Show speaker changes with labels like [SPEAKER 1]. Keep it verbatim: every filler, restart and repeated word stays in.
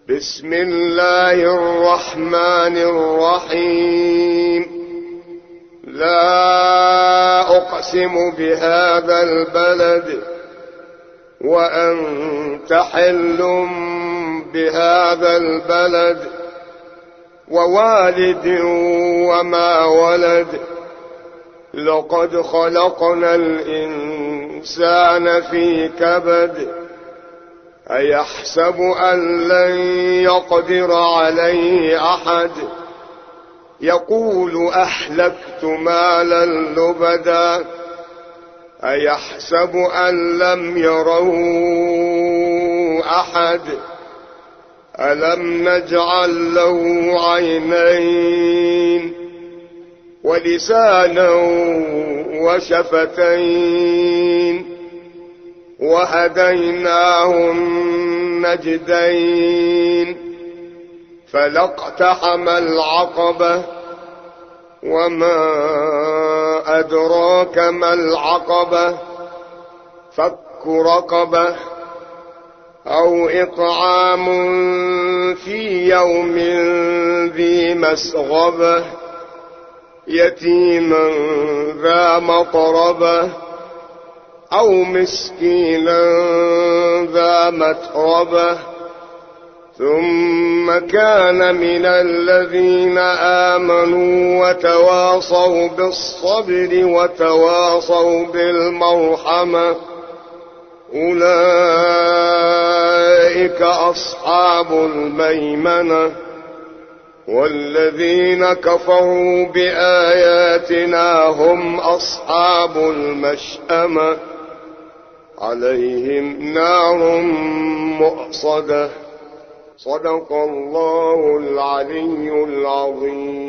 [SPEAKER 1] بسم الله الرحمن الرحيم. لا أقسم بهذا البلد وأنت حل بهذا البلد ووالد وما ولد لقد خلقنا الإنسان في كبد أيحسب أن لن يقدر عليه أحد يقول أهلكت مالا لبدا أيحسب أن لم يره أحد ألم نجعل له عينين ولسانا وشفتين وهديناه النجدين فلا اقتحم العقبة وما أدراك ما العقبة فك رقبة أو إطعام في يوم ذي مسغبة يتيما ذا مقربة أو مسكينا ذا متربة ثم كان من الذين آمنوا وتواصوا بالصبر وتواصوا بالمرحمة أولئك أصحاب الميمنة والذين كفروا بآياتنا هم أصحاب المشأمة عليهم نار مؤصدة. صدق الله العلي العظيم.